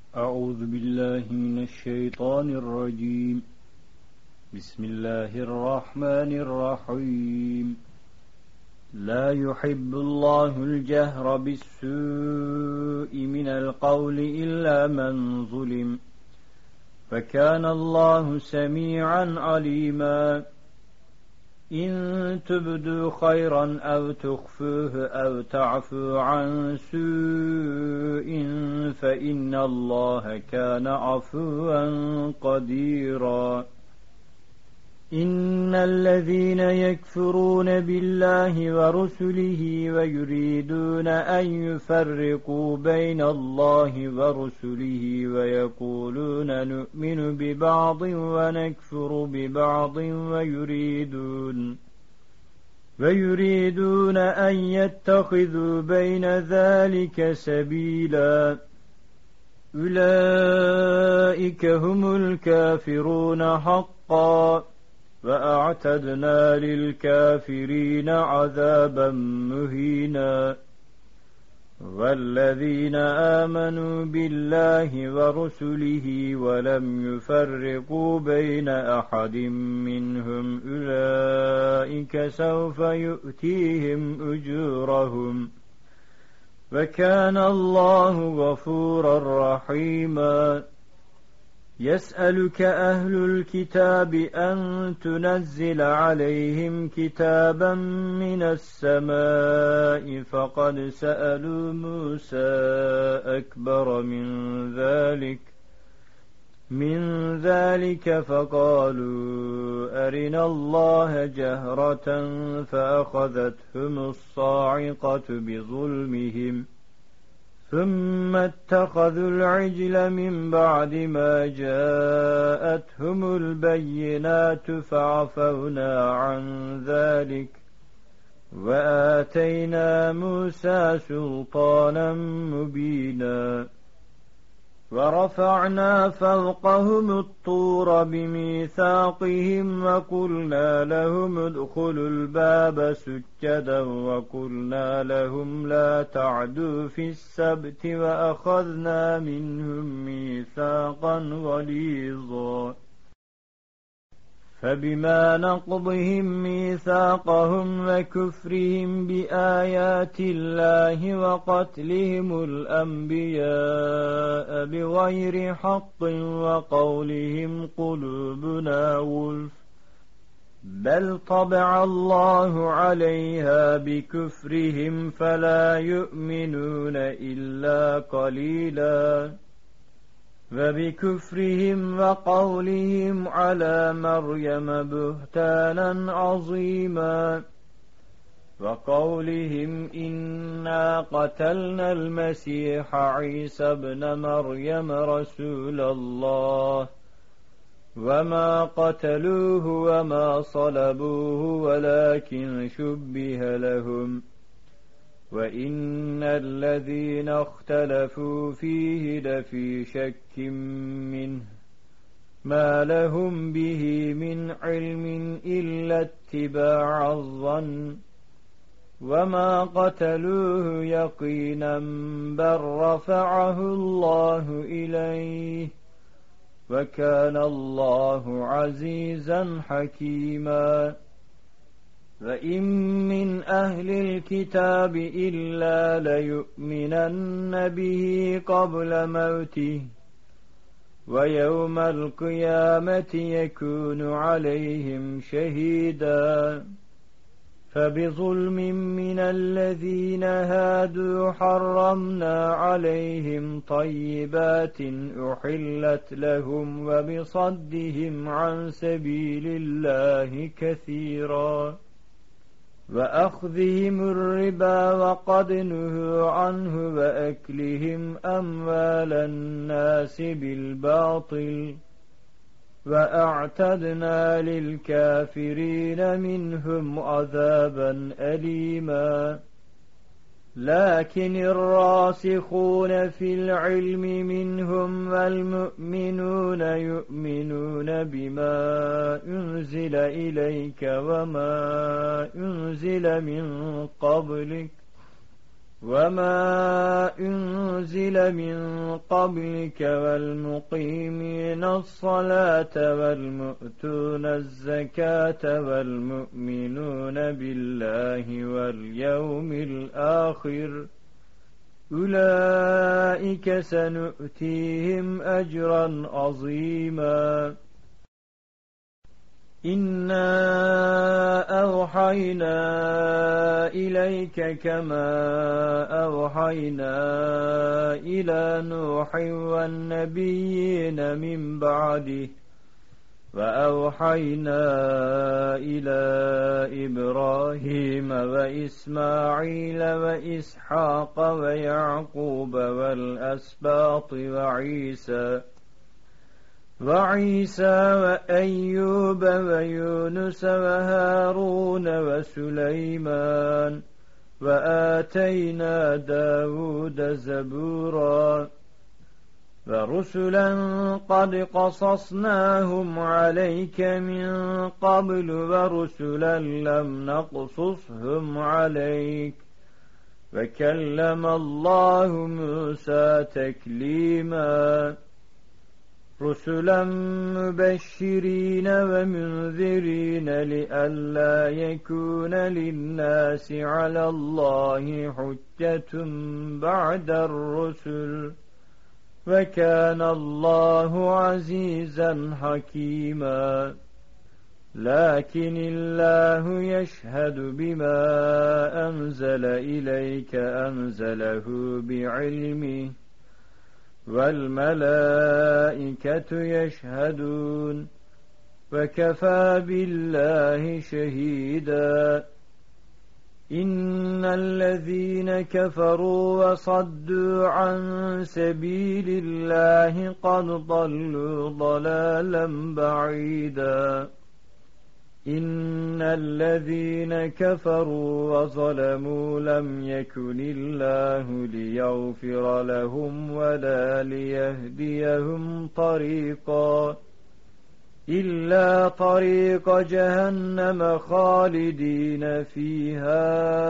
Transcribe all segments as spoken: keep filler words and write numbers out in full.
أعوذ بالله من الشيطان الرجيم. بسم الله الرحمن الرحيم. لا يحب الله الجهر بالسوء من القول إلا من ظلم، فكان الله سميعا عليما. إن تبدوا خيرا أو تخفوه أو تعفو عن سوء فإن الله كان عفوا قديرا. إن الذين يكفرون بالله ورسله ويريدون أن يفرقوا بين الله ورسله ويقولون نؤمن ببعض ونكفر ببعض ويريدون ويريدون أن يتخذوا بين ذلك سبيلا. أولئك هم الكافرون حقا، وأعتدنا للكافرين عذابا مهينا. والذين آمنوا بالله ورسله ولم يفرقوا بين أحد منهم أولئك سوف يؤتيهم أجورهم، وكان الله غفورا رحيما. يسألك أهل الكتاب أن تنزل عليهم كتابا من السماء، فقد سألوا موسى أكبر من ذلك من ذلك فقالوا أرنا الله جهرة فأخذتهم الصاعقة بظلمهم، ثم اتخذوا العجل من بعد ما جاءتهم البينات فعفونا عن ذلك، وآتينا موسى سلطانا مبينا. ورفعنا فوقهم الطور بميثاقهم وقلنا لهم ادخلوا الباب سجدا وقلنا لهم لا تعدوا في السبت وأخذنا منهم ميثاقا غليظا. فبما نقضهم ميثاقهم وكفرهم بآيات الله وقتلهم الأنبياء بغير حق وقولهم قلوبنا غلف، بل طبع الله عليها بكفرهم فلا يؤمنون إلا قليلا. وبكفرهم وقولهم على مريم بهتانا عظيما، وقولهم إنا قتلنا المسيح عيسى ابن مريم رسول الله، وما قتلوه وما صلبوه ولكن شبه لهم، وإن الذين اختلفوا فيه لفي شك منه، ما لهم به من علم إلا اتباع الظن، وما قتلوه يقينا بل رفعه الله إليه، وكان الله عزيزا حكيما. وإن من أهل الكتاب إلا ليؤمنن به قبل موته، ويوم القيامة يكون عليهم شهيدا. فبظلم من الذين هادوا حرمنا عليهم طيبات أحلت لهم وبصدهم عن سبيل الله كثيرا، وأخذهم الربا وقد نهوا عنه وأكلهم أموال الناس بالباطل، وأعتدنا للكافرين منهم عذابا أليما. لكن الراسخون في العلم منهم والمؤمنون يؤمنون بما أنزل إليك وما أنزل من قبلك وما أنزل من قبلك والمقيمين الصلاة والمؤتون الزكاة والمؤمنون بالله واليوم الآخر أولئك سنؤتيهم أجرا عظيما إنا أوحينا إليك كما أوحينا إلى نوح والنبيين من بعده وأوحينا إلى إبراهيم وإسماعيل وإسحاق ويعقوب والأسباط وعيسى وعيسى وأيوب ويونس وهارون وسليمان وآتينا داود زبورا ورسلا قد قصصناهم عليك من قبل ورسلا لم نقصصهم عليك وكلم الله موسى تكليما رسلا مبشرين ومنذرين لئلا يكون للناس على الله حجة بعد الرسل وكان الله عزيزا حكيما لكن الله يشهد بما أنزل إليك أنزله بعلمه والملائكة يشهدون وكفى بالله شهيدا إن الذين كفروا وصدوا عن سبيل الله قد ضلوا ضلالا بعيدا إن الذين كفروا وظلموا لم يكن الله ليغفر لهم ولا ليهديهم طريقا إلا طريق جهنم خالدين فيها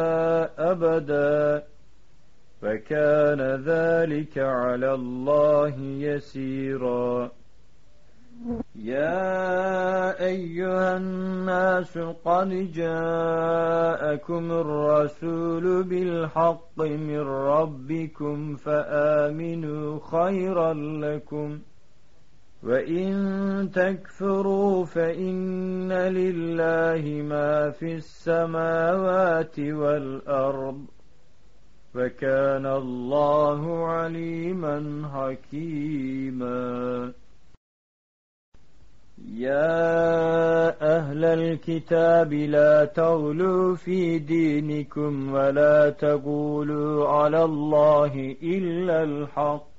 أبدا فكان ذلك على الله يسيرا يا أيها الناس قد جاءكم الرسول بالحق من ربكم فآمنوا خيرا لكم وإن تكفروا فإن لله ما في السماوات والأرض وكان الله عليما حكيما يا أهل الكتاب لا تغلوا في دينكم ولا تقولوا على الله إلا الحق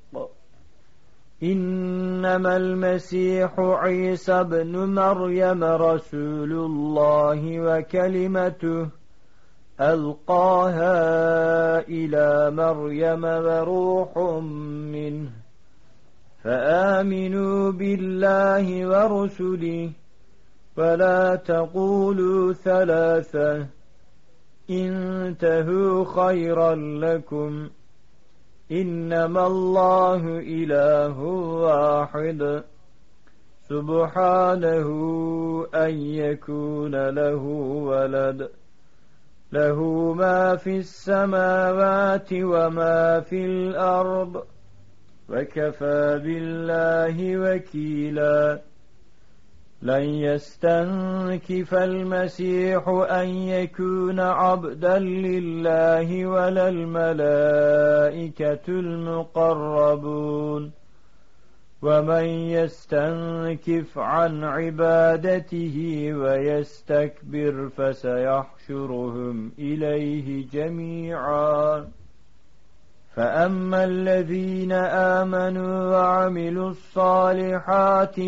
إنما المسيح عيسى بن مريم رسول الله وكلمته ألقاها إلى مريم وروح منه فآمنوا بالله ورسله ولا تقولوا ثلاثة انتهوا خيرا لكم إنما الله إله واحد سبحانه أن يكون له ولد له ما في السماوات وما في الأرض وكفى بالله وكيلا لن يستنكف المسيح أن يكون عبدا لله ولا الملائكة المقربون ومن يستنكف عن عبادته ويستكبر فسيحشرهم إليه جميعا فأما الذين آمنوا وعملوا الصالحات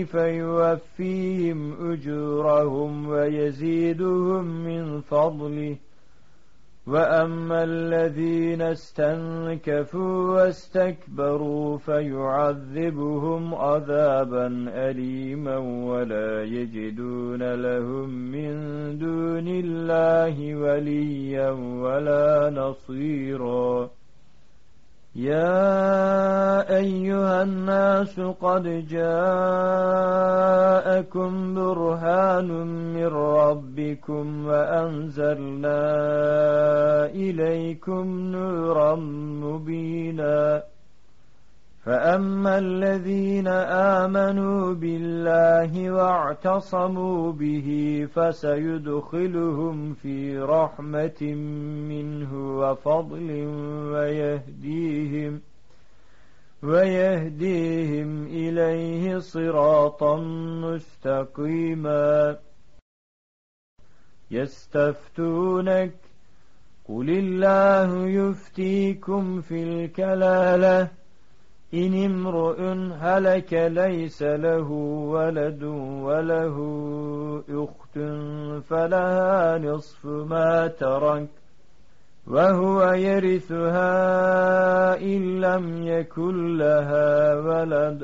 فيوفيهم أجورهم ويزيدهم من فضله وأما الذين استنكفوا واستكبروا فيعذبهم عذابا أليما ولا يجدون لهم من دون الله وليا ولا نصيرا يا أيها الناس قد جاءكم برهان من ربكم وأنزلنا إليكم نورا مبينا فأما الذين آمنوا بالله واعتصموا به فسيدخلهم في رحمة منه وفضل ويهديهم ويهديهم إليه صراطا مستقيما يستفتونك قل الله يفتيكم في الكلالة إن امرؤ هلك ليس له ولد وله أخت فلها نصف ما ترك وهو يرثها إن لم يكن لها ولد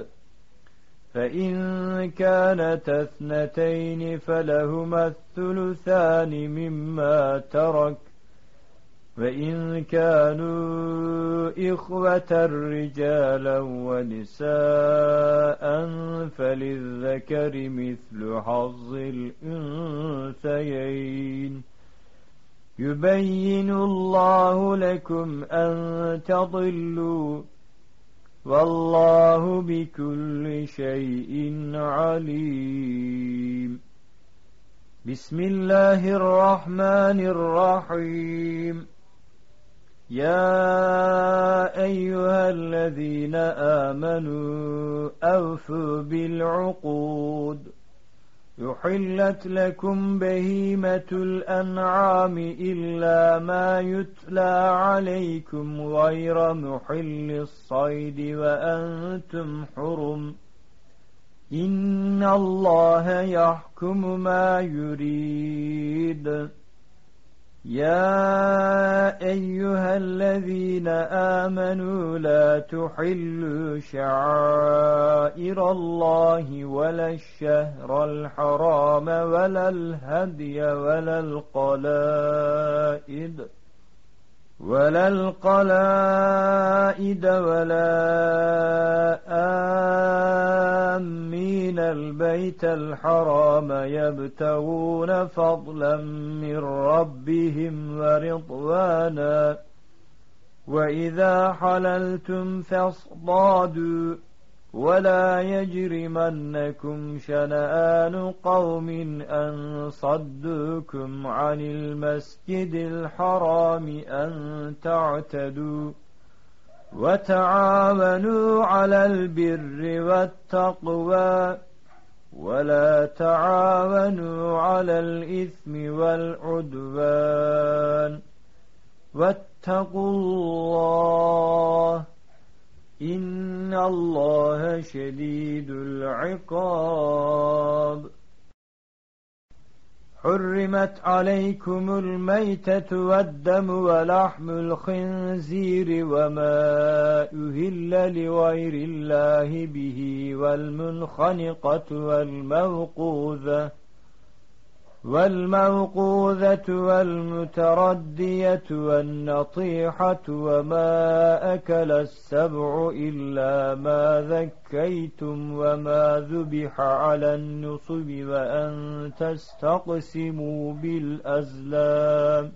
فإن كانت اثنتين فلهما الثلثان مما ترك وإن كانوا إخوة رجالا ونساء فللذكر مثل حظ الأنثيين يبين الله لكم أن تضلوا والله بكل شيء عليم بسم الله الرحمن الرحيم يا أيها الذين آمنوا أوفوا بالعقود يحلت لكم بهيمة الأنعام إلا ما يتلى عليكم غير محل الصيد وأنتم حرم إن الله يحكم ما يريد يا أيها الذين آمنوا لا تحلوا شعائر الله ولا الشهر الحرام ولا الهدي ولا القلائد ولا القلائد ولا آمين البيت الحرام يبتغون فضلا من ربهم ورضوانا وإذا حللتم فاصطادوا ولا يجرمنكم شنآن قوم أن صدوكم عن المسجد الحرام أن تعتدوا وتعاونوا على البر والتقوى ولا تعاونوا على الإثم والعدوان واتقوا الله إن الله شديد العقاب حرمت عليكم الميتة والدم ولحم الخنزير وما أهل لغير الله به والمنخنقة والموقوذة والموقوذة والمتردية والنطيحة وما أكل السبع إلا ما ذكيتم وما ذبح على النصب وأن تستقسموا بالأزلام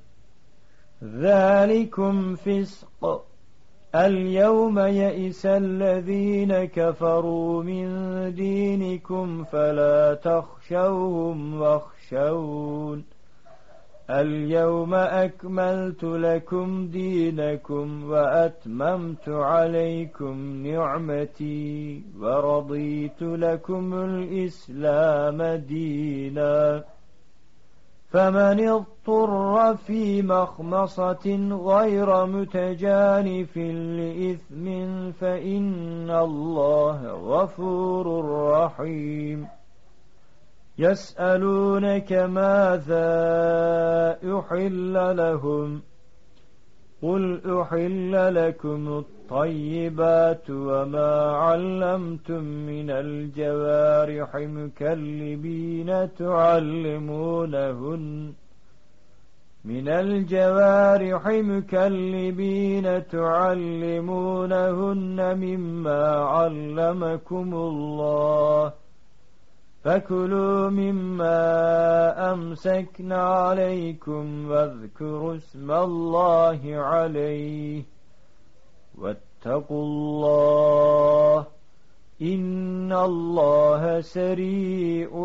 ذلكم فسق اليوم يئس الذين كفروا من دينكم فلا تخشوهم واخشون اليوم أكملت لكم دينكم وأتممت عليكم نعمتي ورضيت لكم الإسلام دينا فمن اضطر في مخمصة غير متجانف لإثم فإن الله غفور رحيم يسألونك ماذا أحل لهم قل أحل لكم الطيبات وما علمتم من الجوارح مكلبين تعلمونهن من الجوارح مكلبين تعلمونهن مما علمكم الله فكلوا مما أمسكن عليكم واذكروا اسم الله عليه واتقوا الله إن الله سريع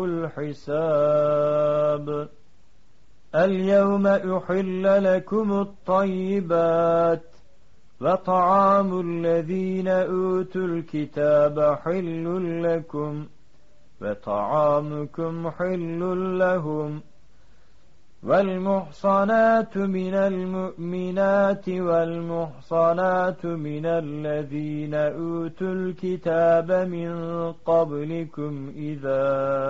الحساب اليوم أحل لكم الطيبات وطعام الذين أوتوا الكتاب حل لكم وطعامكم حل لهم والمحصنات من المؤمنات والمحصنات من الذين أوتوا الكتاب من قبلكم إذا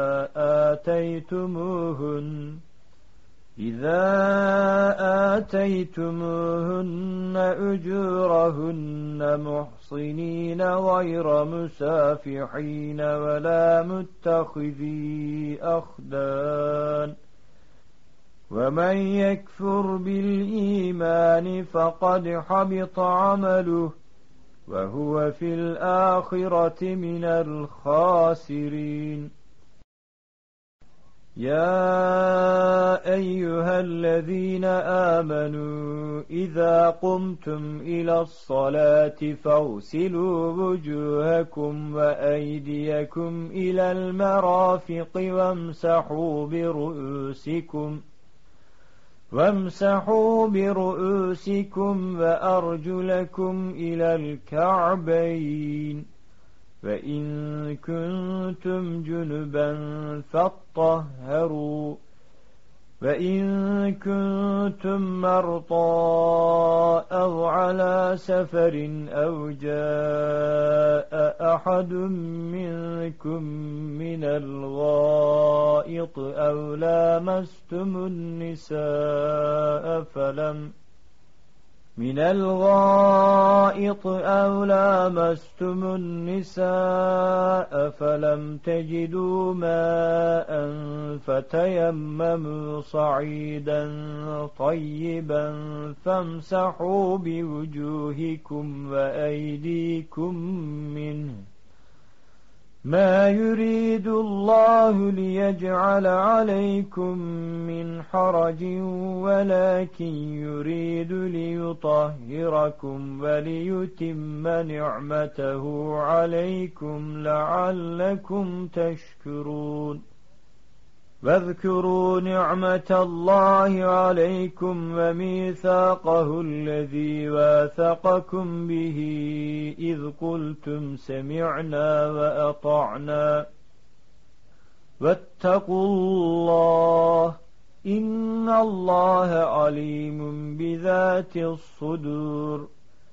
آتيتموهن إذا آتيتموهن أجورهن محصنين غير مسافحين ولا متخذي أخدان ومن يكفر بالإيمان فقد حبط عمله وهو في الآخرة من الخاسرين يا أيها الذين آمنوا إذا قمتم إلى الصلاة فاغسلوا وجوهكم وأيديكم إلى المرافق وامسحوا برؤوسكم وامسحوا برؤوسكم وأرجلكم إلى الكعبين فإن كنتم جنبا فاطهروا وإن كنتم مرضى أو على سفر أو جاء أحد منكم من الغائط أو لامستم النساء فلم من الغائط أو لامستم النساء فلم تجدوا ماء فتيمموا صعيدا طيبا فامسحوا بوجوهكم وأيديكم منه ما يريد الله ليجعل عليكم من حرج ولكن يريد ليطهركم وليتم نعمته عليكم لعلكم تشكرون واذكروا نعمة الله عليكم وميثاقه الذي واثقكم به إذ قلتم سمعنا وأطعنا واتقوا الله إن الله عليم بذات الصدور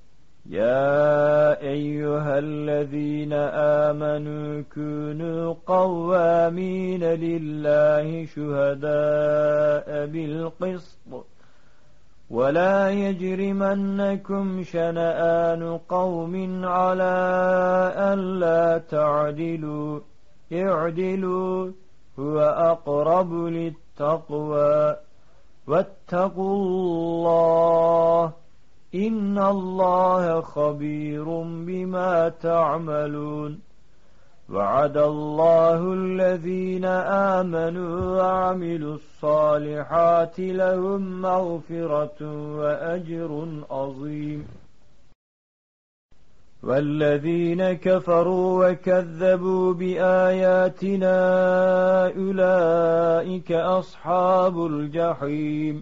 يا أيها الذين آمنوا كونوا قوامين لله شهداء بالقسط ولا يجرمنكم شنآن قوم على ألا تعدلوا اعدلوا هو أقرب للتقوى واتقوا الله إن الله خبير بما تعملون وعد الله الذين آمنوا وعملوا الصالحات لهم مغفرة وأجر عظيم والذين كفروا وكذبوا بآياتنا أولئك أصحاب الجحيم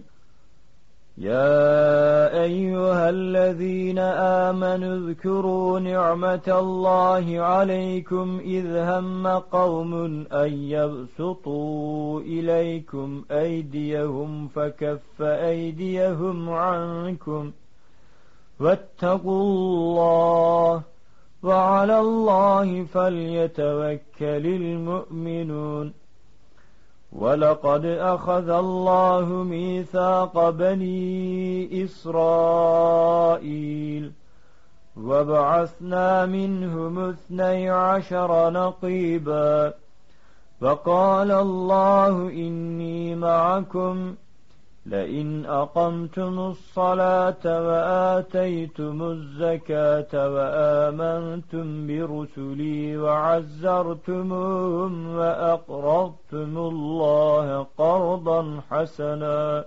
يا أيها الذين آمنوا اذكروا نعمة الله عليكم إذ هم قوم أن يبسطوا إليكم أيديهم فكف أيديهم عنكم واتقوا الله وعلى الله فليتوكل المؤمنون ولقد أخذ الله ميثاق بني إسرائيل وبعثنا منهم اثني عشر نقيبا فقال الله إني معكم لئن أقمتم الصلاة وآتيتم الزكاة وآمنتم برسلي وعزرتموهم وأقرضتم الله قرضا حسنا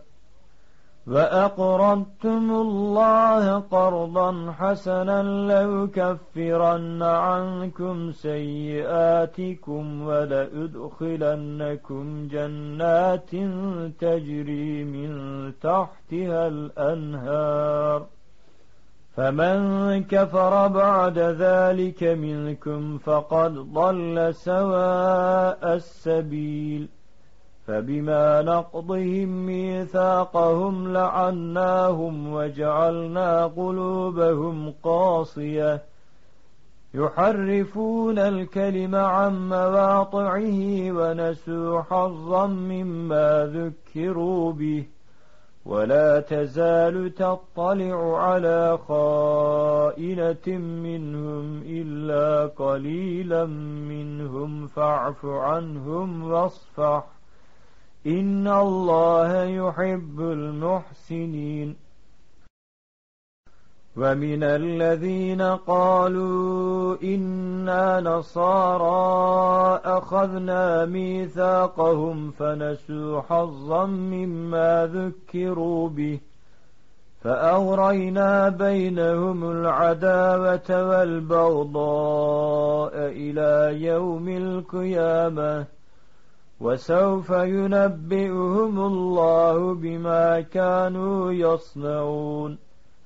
وأقرضتم الله قرضا حسنا لأكفرن عنكم سيئاتكم ولأدخلنكم جنات تجري من تحتها الأنهار فمن كفر بعد ذلك منكم فقد ضل سواء السبيل فبما نقضهم ميثاقهم لعناهم وجعلنا قلوبهم قاصية يحرفون الكلم عن مواضعه ونسوا حظا مما ذكروا به ولا تزال تطلع على خائنة منهم إلا قليلا منهم فاعف عنهم واصفح إن الله يحب المحسنين ومن الذين قالوا إنا نصارى أخذنا ميثاقهم فنسوا حظا مما ذكروا به فأغرينا بينهم العداوة والبغضاء إلى يوم القيامة وسوف ينبئهم الله بما كانوا يصنعون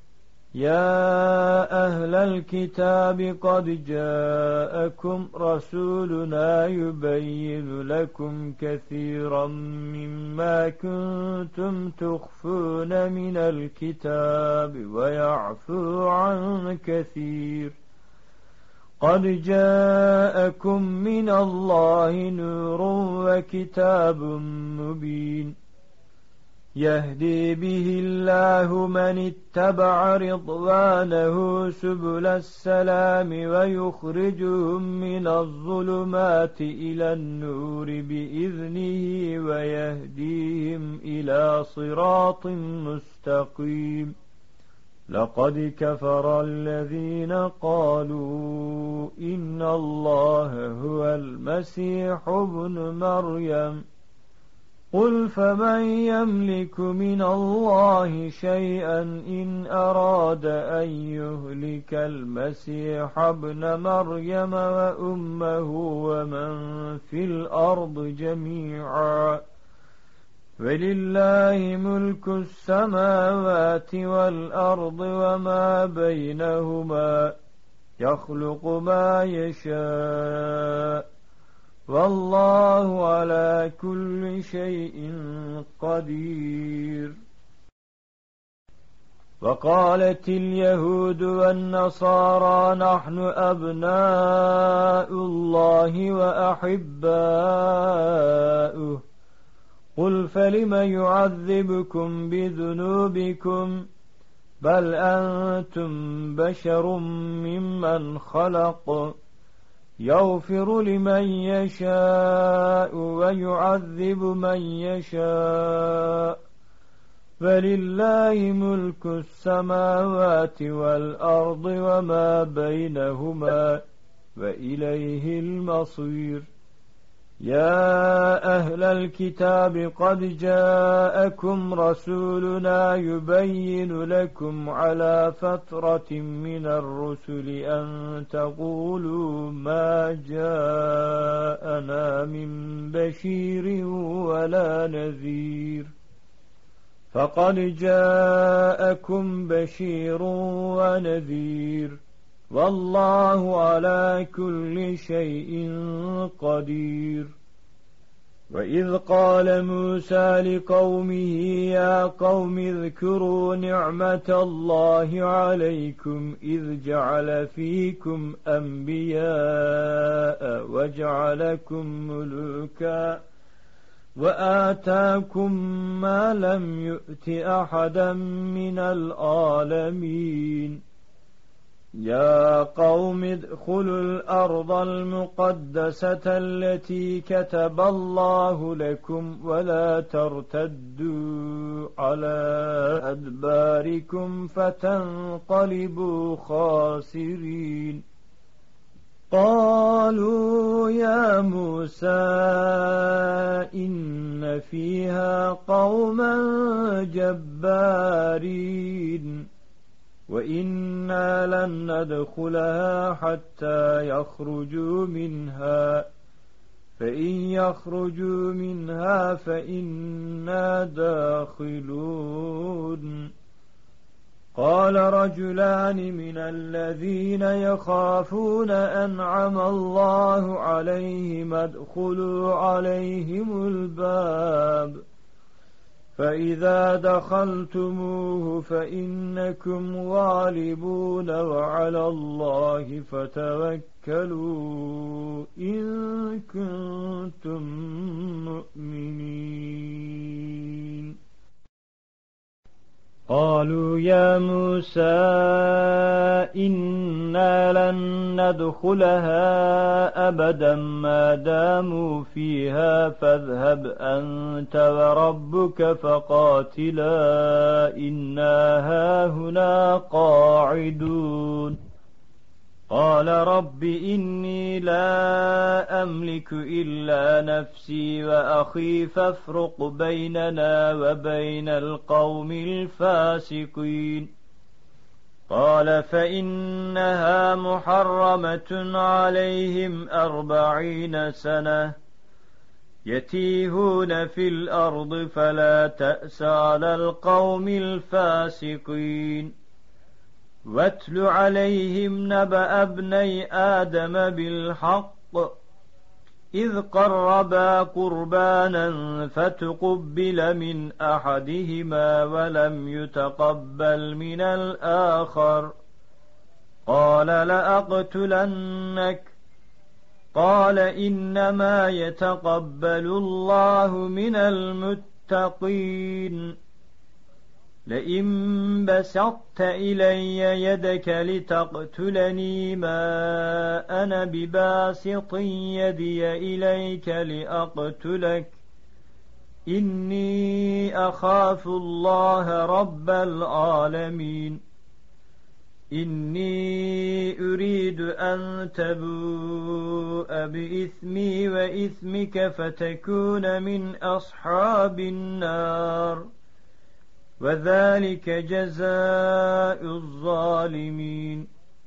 يا أهل الكتاب قد جاءكم رسولنا يبين لكم كثيرا مما كنتم تخفون من الكتاب ويعفو عن كثير قد جاءكم من الله نور وكتاب مبين يهدي به الله من اتبع رضوانه سبل السلام ويخرجهم من الظلمات إلى النور بإذنه ويهديهم إلى صراط مستقيم لقد كفر الذين قالوا إن الله هو المسيح ابن مريم قل فمن يملك من الله شيئا إن أراد أن يهلك المسيح ابن مريم وأمه ومن في الأرض جميعا ولله ملك السماوات والأرض وما بينهما يخلق ما يشاء والله على كل شيء قدير وقالت اليهود والنصارى نحن أبناء الله وأحباؤه قل فلم يعذبكم بذنوبكم بل أنتم بشر ممن خلق يغفر لمن يشاء ويعذب من يشاء فلله ملك السماوات والأرض وما بينهما وإليه المصير يا أهل الكتاب قد جاءكم رسولنا يبين لكم على فترة من الرسل أن تقولوا ما جاءنا من بشير ولا نذير فقد جاءكم بشير ونذير والله على كل شيء قدير وإذ قال موسى لقومه يا قوم اذكروا نعمة الله عليكم إذ جعل فيكم أنبياء وجعلكم ملوكا وآتاكم ما لم يؤت أحدا من العالمين يا قوم ادخلوا الأرض المقدسة التي كتب الله لكم ولا ترتدوا على أدباركم فتنقلبوا خاسرين قالوا يا موسى إن فيها قوما جبارين وإنا لن ندخلها حتى يخرجوا منها فإن يخرجوا منها فإنا داخلون قال رجلان من الذين يخافون أنعم الله عليهم ادخلوا عليهم الباب فإذا دخلتموه فإنكم غالبون وعلى الله فتوكلوا إن كنتم مؤمنين قالوا يا موسى إنا لن ندخلها أبدا ما داموا فيها فاذهب أنت وربك فقاتلا إنا هاهنا قاعدون قال رب إني لا أملك إلا نفسي وأخي فافرق بيننا وبين القوم الفاسقين قال فإنها محرمة عليهم أربعين سنة يتيهون في الأرض فلا تأس على القوم الفاسقين واتل عليهم نبأ ابني آدم بالحق إذ قربا قربانا فتقبل من أحدهما ولم يتقبل من الآخر قال لأقتلنك قال إنما يتقبل الله من المتقين لئن بسطت إلي يدك لتقتلني ما أنا بباسط يدي إليك لأقتلك إني أخاف الله رب العالمين إني أريد أن تبوء بإثمي وإثمك فتكون من أصحاب النار وذلك جزاء الظالمين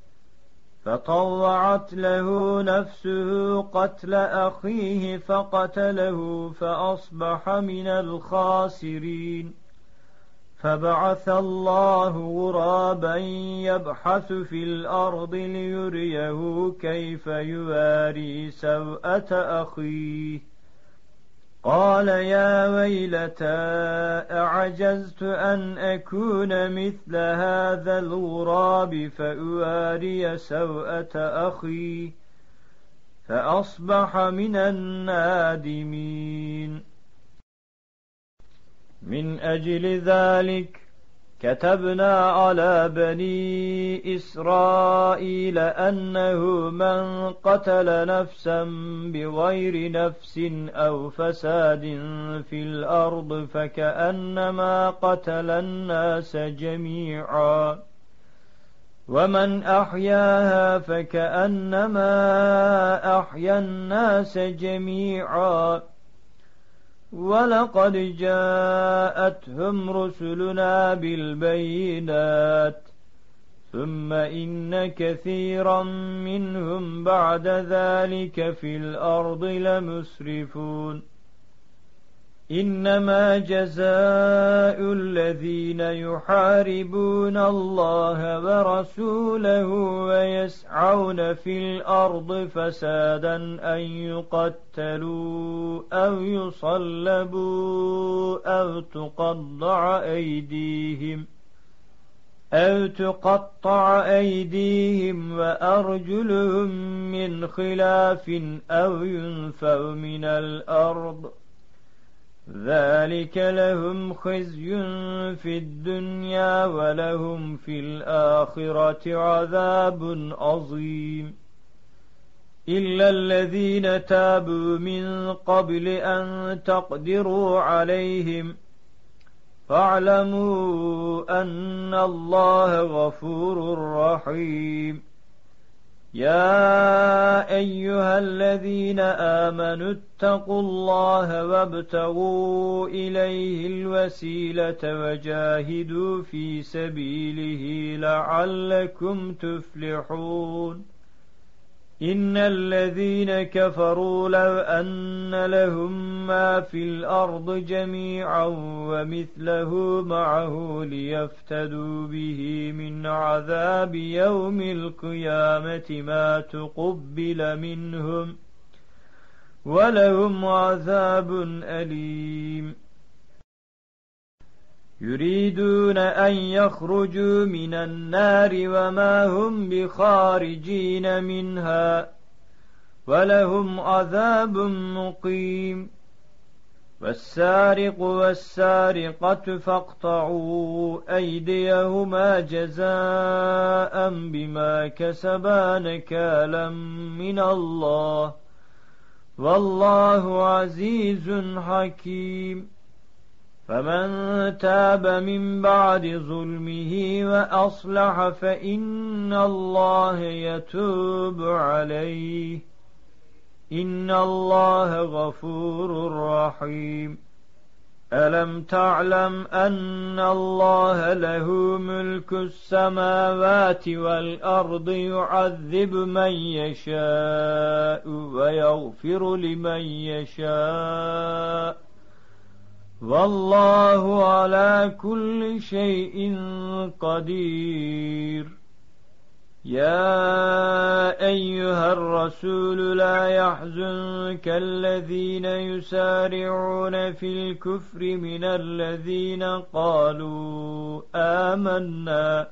فطوعت له نفسه قتل أخيه فقتله فأصبح من الخاسرين فبعث الله غرابا يبحث في الأرض ليريه كيف يواري سوءة أخيه قال يا ويلتى أعجزت أن أكون مثل هذا الغراب فأواري سوءة أخي فأصبح من النادمين من أجل ذلك كتبنا على بني إسرائيل أنه من قتل نفسا بغير نفس أو فساد في الأرض فكأنما قتل الناس جميعا ومن أحياها فكأنما أحيا الناس جميعا ولقد جاءتهم رسلنا بالبينات ثم إن كثيرا منهم بعد ذلك في الأرض لمسرفون إنما جزاء الذين يحاربون الله ورسوله ويسعون في الأرض فسادا أن يقتلوا أو يصلبوا أو تقطع أيديهم أو تقطع أيديهم وأرجلهم من خلاف أو ينفوا من الأرض ذلك لهم خزي في الدنيا ولهم في الآخرة عذاب عظيم إلا الذين تابوا من قبل أن تقدروا عليهم فاعلموا أن الله غفور رحيم يا أيها الذين آمنوا اتقوا الله وابتغوا إليه الوسيلة وجاهدوا في سبيله لعلكم تفلحون إن الذين كفروا لو أن لهم ما في الأرض جميعا ومثله معه ليفتدوا به من عذاب يوم القيامة ما تقبل منهم ولهم عذاب أليم يريدون أن يخرجوا من النار وما هم بخارجين منها ولهم عذاب مقيم والسارق والسارقة فاقطعوا أيديهما جزاء بما كسبا نكالا من الله والله عزيز حكيم فمن تاب من بعد ظلمه وأصلح فإن الله يتوب عليه إن الله غفور رحيم ألم تعلم أن الله له ملك السماوات والأرض يعذب من يشاء ويغفر لمن يشاء والله على كل شيء قدير يا أيها الرسول لا يحزنك الذين يسارعون في الكفر من الذين قالوا آمنا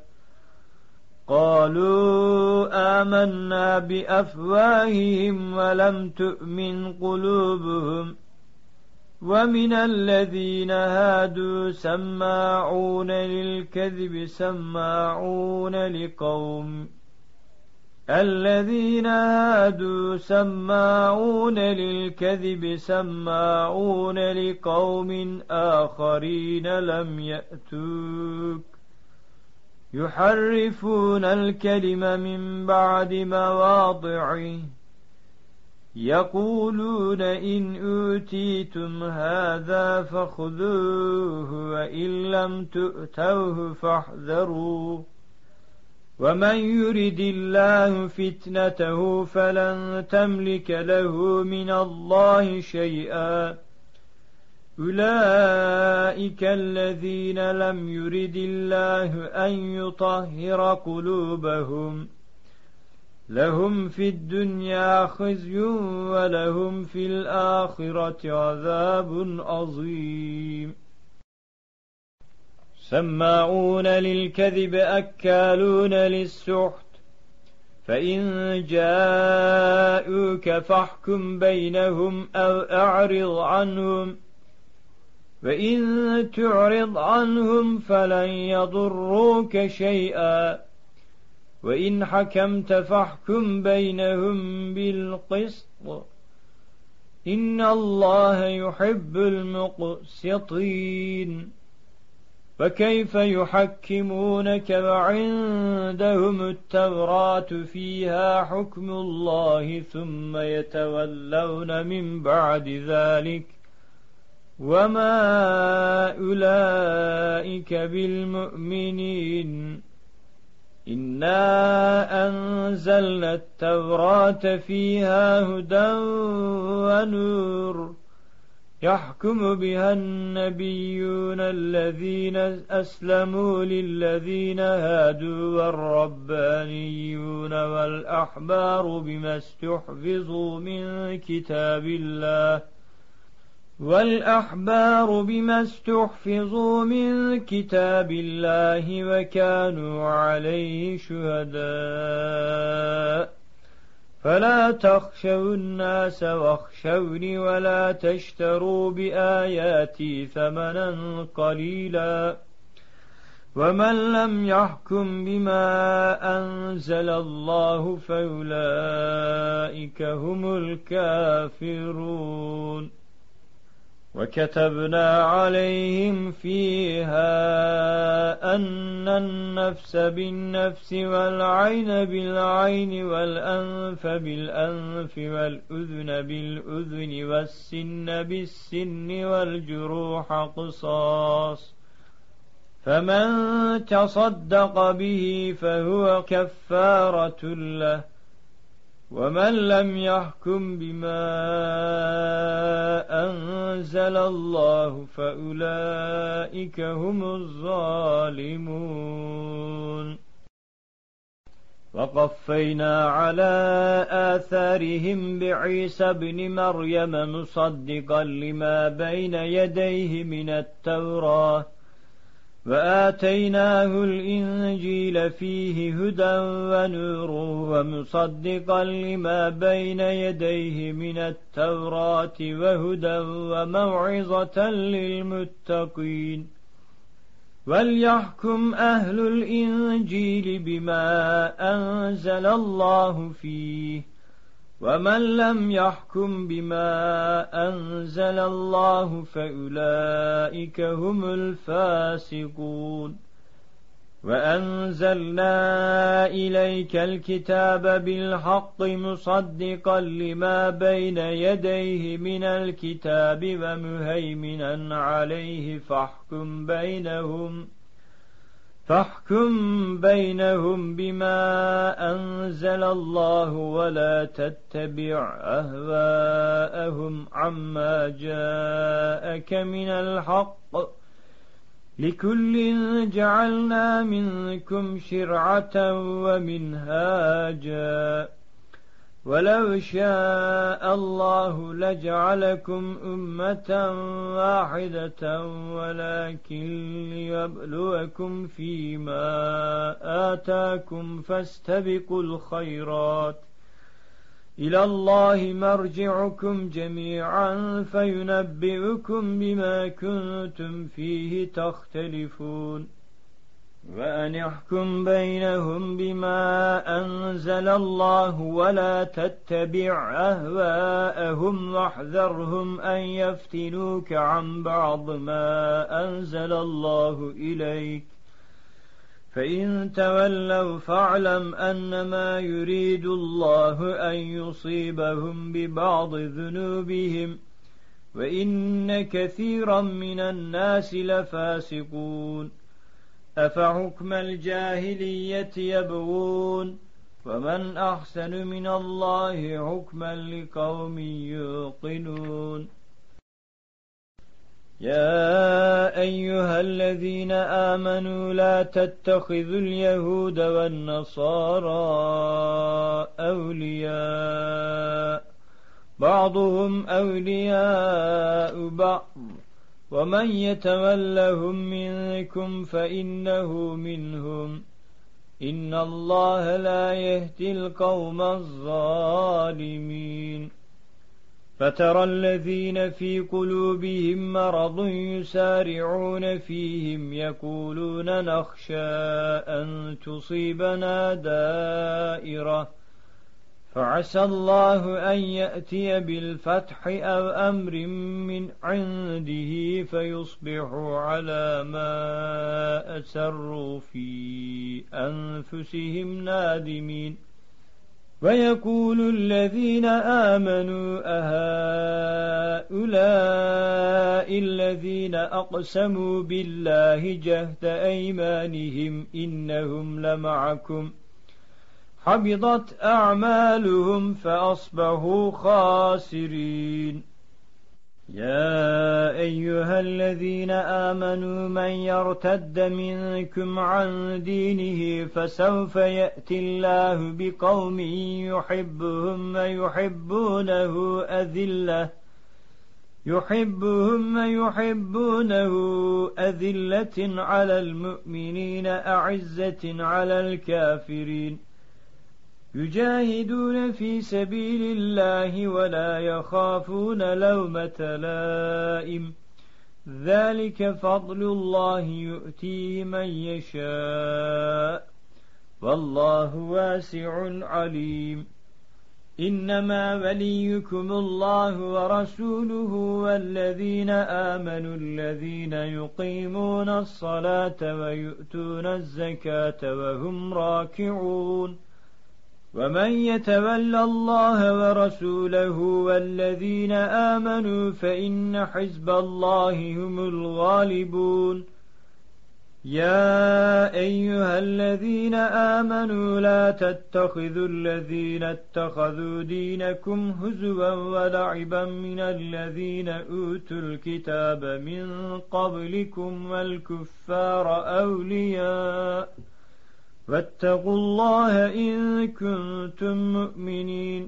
قالوا آمنا بأفواههم ولم تؤمن قلوبهم ومن الذين هادوا سماعون للكذب سماعون لقوم الذين هادوا سماعون للكذب سماعون لقوم آخرين لم يأتوك يحرفون الكلم من بعد مواضعه يقولون إن أوتيتم هذا فخذوه وإن لم تؤتوه فاحذروا ومن يرد الله فتنته فلن تملك له من الله شيئا أولئك الذين لم يرد الله أن يطهر قلوبهم لهم في الدنيا خزي ولهم في الآخرة عذاب عظيم سماعون للكذب أكالون للسحت فإن جاءوك فاحكم بينهم أو أعرض عنهم وإن تعرض عنهم فلن يضروك شيئا وإن حكمت فاحكم بينهم بالقسط إن الله يحب المقسطين فكيف يحكمونك وعندهم التوراة فيها حكم الله ثم يتولون من بعد ذلك وما أولئك بالمؤمنين إنا أنزلنا التوراة فيها هدى ونور يحكم بها النبيون الذين أسلموا للذين هادوا والربانيون والأحبار بما استحفظوا من كتاب الله والأحبار بما استحفظوا من كتاب الله وكانوا عليه شهداء فلا تخشوا الناس واخشوني ولا تشتروا بآياتي ثمنا قليلا ومن لم يحكم بما أنزل الله فأولئك هم الكافرون. وكتبنا عليهم فيها أن النفس بالنفس والعين بالعين والأنف بالأنف والأذن بالأذن والسن بالسن والجروح قصاص، فمن تصدق به فهو كفارة له، ومن لم يحكم بما أنزل الله فأولئك هم الظالمون. وقفينا على آثارهم بعيسى ابن مريم مصدقا لما بين يديه من التوراة، وآتيناه الإنجيل فيه هدى ونور ومصدقا لما بين يديه من التوراة وهدى وموعظة للمتقين. وليحكم أهل الإنجيل بما أنزل الله فيه، ومن لم يحكم بما أنزل الله فأولئك هم الفاسقون. وأنزلنا إليك الكتاب بالحق مصدقا لما بين يديه من الكتاب ومهيمنا عليه فاحكم بينهم فاحكم بينهم بما أنزل الله ولا تتبع أهواءهم عما جاءك من الحق، لكل جعلنا منكم شرعة ومنهاجا، ولو شاء الله لجعلكم أمة واحدة ولكن ليبلوكم فيما آتاكم فاستبقوا الخيرات، إلى الله مرجعكم جميعا فينبئكم بما كنتم فيه تختلفون. وأن يحكم بينهم بما أنزل الله ولا تتبع أهواءهم واحذرهم أن يفتنوك عن بعض ما أنزل الله إليك، فإن تولوا فاعلم أنما يريد الله أن يصيبهم ببعض ذنوبهم وإن كثيرا من الناس لفاسقون. أفحكم الجاهلية يبغون ومن أحسن من الله حكما لقوم يوقنون. يا أيها الذين آمنوا لا تتخذوا اليهود والنصارى أولياء بعضهم أولياء بعض ومن يتولهم منكم فإنه منهم إن الله لا يهدي القوم الظالمين. فترى الذين في قلوبهم مرض يسارعون فيهم يقولون نخشى أن تصيبنا دائرة فعسى الله أن يأتي بالفتح أو أمر من عنده فيصبحوا على ما أسروا في أنفسهم نادمين. ويقول الذين آمنوا أهؤلاء الذين أقسموا بالله جهد أيمانهم إنهم لمعكم حبطت أعمالهم فأصبحوا خاسرين. يا أيها الذين آمنوا من يرتد منكم عن دينه فسوف يأتي الله بقوم يحبهم ويحبونه أذلة يحبهم ويحبونه أذلة على المؤمنين أعزة على الكافرين يجاهدون في سبيل الله ولا يخافون لومة لائم ذلك فضل الله يؤتيه من يشاء والله واسع عليم إنما وليكم الله ورسوله والذين آمنوا الذين يقيمون الصلاة ويؤتون الزكاة وهم راكعون ومن يتول الله ورسوله والذين آمنوا فإن حزب الله هم الغالبون يا أيها الذين آمنوا لا تتخذوا الذين اتخذوا دينكم هزوا ولعبا من الذين أوتوا الكتاب من قبلكم والكفار أولياء واتقوا الله إن كنتم مؤمنين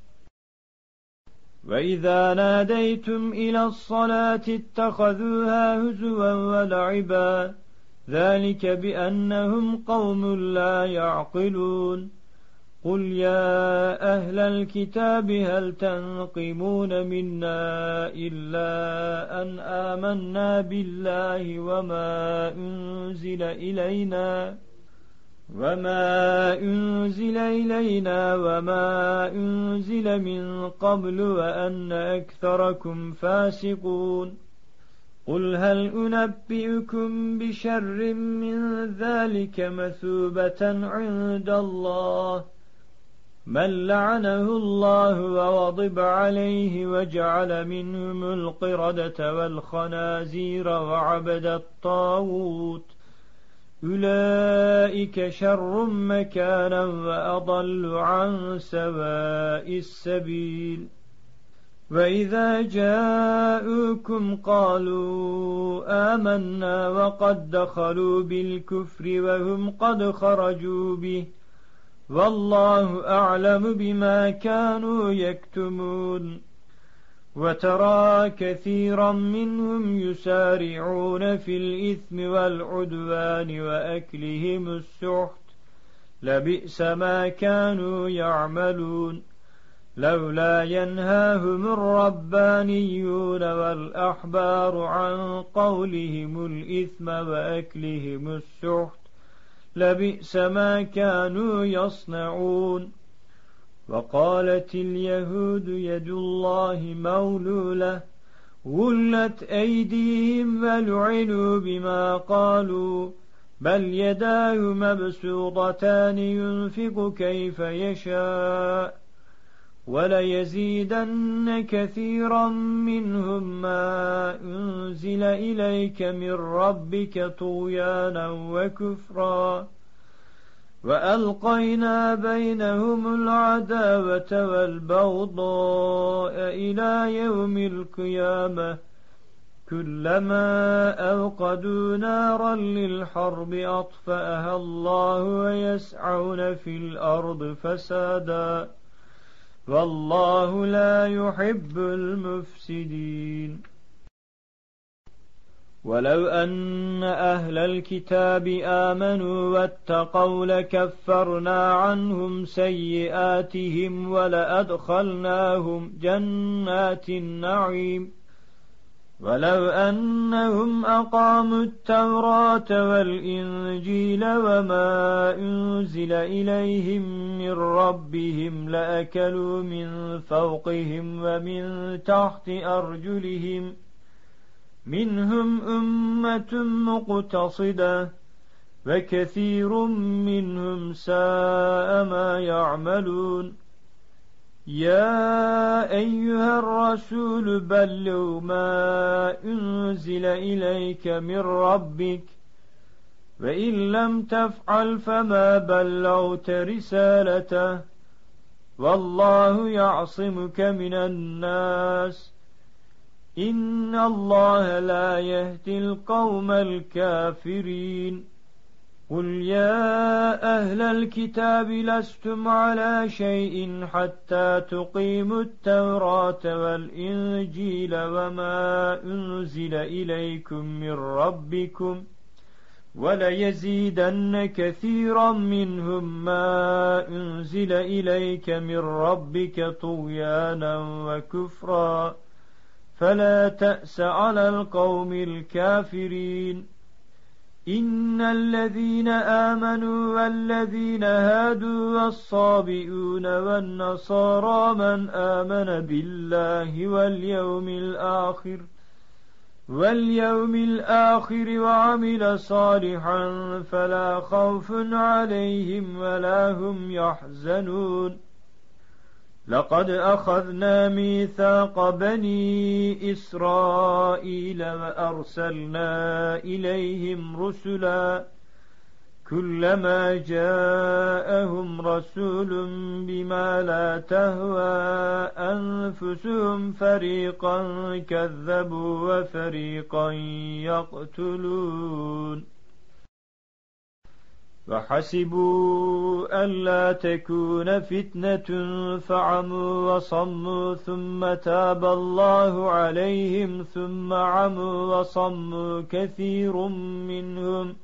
وإذا ناديتم إلى الصلاة اتخذوها هزوا ولعبا ذلك بأنهم قوم لا يعقلون قل يا أهل الكتاب هل تنقمون منا إلا أن آمنا بالله وما أنزل إلينا وما أنزل إلينا وما أنزل من قبل وأن أكثركم فاسقون قل هل أنبئكم بشر من ذلك مثوبة عند الله من لعنه الله وغضب عليه وجعل منهم القردة والخنازير وعبد الطاغوت أولئك شر مكانا وأضل عن سواء السبيل وإذا جاءوكم قالوا آمنا وقد دخلوا بالكفر وهم قد خرجوا به والله أعلم بما كانوا يكتمون وترى كثيرا منهم يسارعون في الإثم والعدوان وأكلهم السحت لبئس ما كانوا يعملون لولا ينهاهم الربانيون والأحبار عن قولهم الإثم وأكلهم السحت لبئس ما كانوا يصنعون وقالت اليهود يد الله مولولة غلت أيديهم ولعنوا بما قالوا بل يداه مبسوطتان ينفق كيف يشاء وليزيدن كثيرا منهم ما أنزل إليك من ربك طغيانا وكفرا وألقينا بينهم العداوة والبغضاء إلى يوم القيامة كلما أوقدوا نارا للحرب أطفأها الله ويسعون في الأرض فسادا والله لا يحب المفسدين ولو أن أهل الكتاب آمنوا واتقوا لكفرنا عنهم سيئاتهم ولأدخلناهم جنات النعيم ولو أنهم أقاموا التوراة والإنجيل وما أنزل إليهم من ربهم لأكلوا من فوقهم ومن تحت أرجلهم منهم أمة مقتصدة وكثير منهم ساء ما يعملون يا أيها الرسول بلغ ما أنزل إليك من ربك وإن لم تفعل فما بلغت رسالته والله يعصمك من الناس إن الله لا يهدي القوم الكافرين قل يا أهل الكتاب لستم على شيء حتى تقيموا التوراة والإنجيل وما أنزل إليكم من ربكم وليزيدن كثيرا منهم ما أنزل إليك من ربك طغيانا وكفرا فلا تأس على القوم الكافرين. إن الذين آمنوا والذين هادوا والصابئون والنصارى من آمن بالله واليوم الآخر واليوم الآخر وعمل صالحا فلا خوف عليهم ولا هم يحزنون. لقد أخذنا ميثاق بني إسرائيل وأرسلنا إليهم رسلا كلما جاءهم رسول بما لا تهوى أنفسهم فريقا كذبوا وفريقا يقتلون. وحسبوا ألا تكون فتنة فعموا وصموا ثم تاب الله عليهم ثم عموا وصموا كثير منهم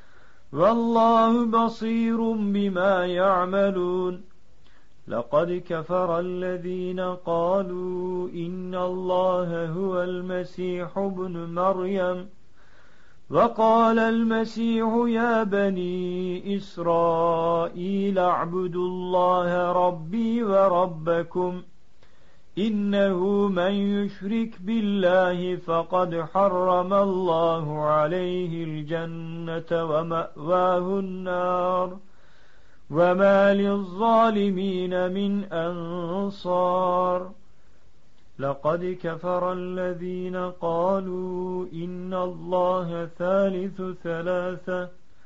والله بصير بما يعملون. لقد كفر الذين قالوا إن الله هو المسيح ابن مريم وقال المسيح يا بني إسرائيل اعبدوا الله ربي وربكم إنه من يشرك بالله فقد حرم الله عليه الجنة ومأواه النار وما للظالمين من أنصار. لقد كفر الذين قالوا إن الله ثالث ثلاثة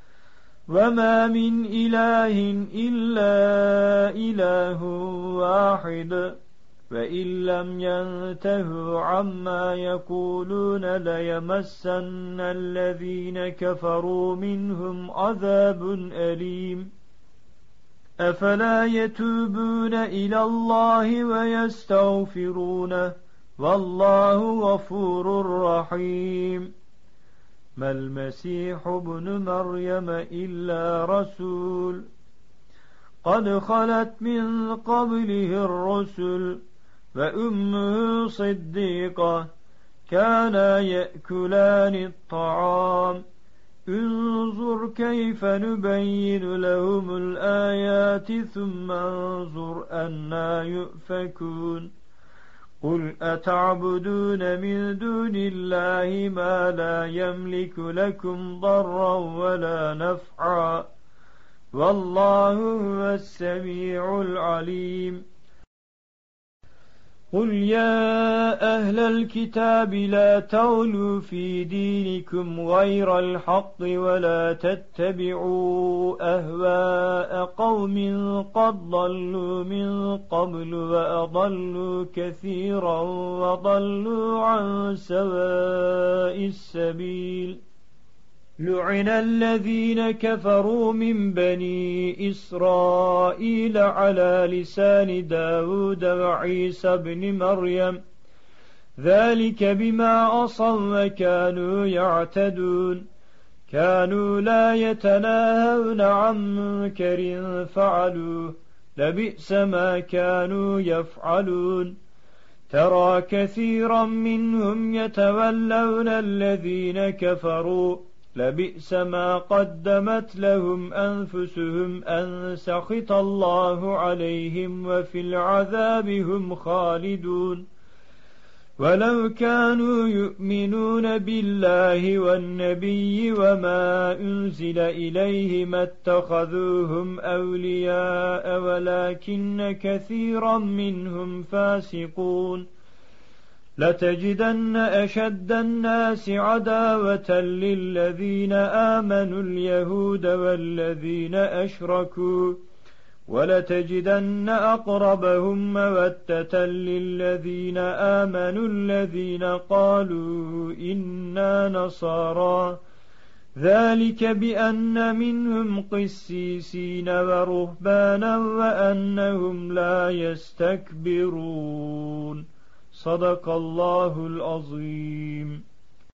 وما من إله إلا إله واحد وإن لم ينتهوا عما يقولون ليمسن الذين كفروا منهم عذاب أليم. أفلا يتوبون إلى الله ويستغفرونه والله غفور رحيم. ما المسيح ابن مريم إلا رسول قد خلت من قبله الرسل وأمه صديقة كانا يأكلان الطعام انظر كيف نبين لهم الآيات ثم انظر أنا يؤفكون. قل أتعبدون من دون الله ما لا يملك لكم ضرا ولا نفعا والله هو السميع العليم. قل يا أهل الكتاب لا تغلوا في دينكم غير الحق ولا تتبعوا أهواء قوم قد ضلوا من قبل وأضلوا كثيرا وضلوا عن سواء السبيل. لعن الذين كفروا من بني إسرائيل على لسان داود وعيسى بن مريم ذلك بما عصوا وكانوا يعتدون. كانوا لا يتناهون عن منكر فعلوه لبئس ما كانوا يفعلون. ترى كثيرا منهم يتولون الذين كفروا لبئس ما قدمت لهم أنفسهم أن سخط الله عليهم وفي العذاب هم خالدون. ولو كانوا يؤمنون بالله والنبي وما أنزل إليه ما اتخذوهم أولياء ولكن كثيرا منهم فاسقون. لتجدن أشد الناس عداوة للذين آمنوا اليهود والذين أشركوا ولتجدن أقربهم مودة للذين آمنوا الذين قالوا إنا نصارى ذلك بأن منهم قسيسين ورهبانا وأنهم لا يستكبرون. صدق الله العظيم.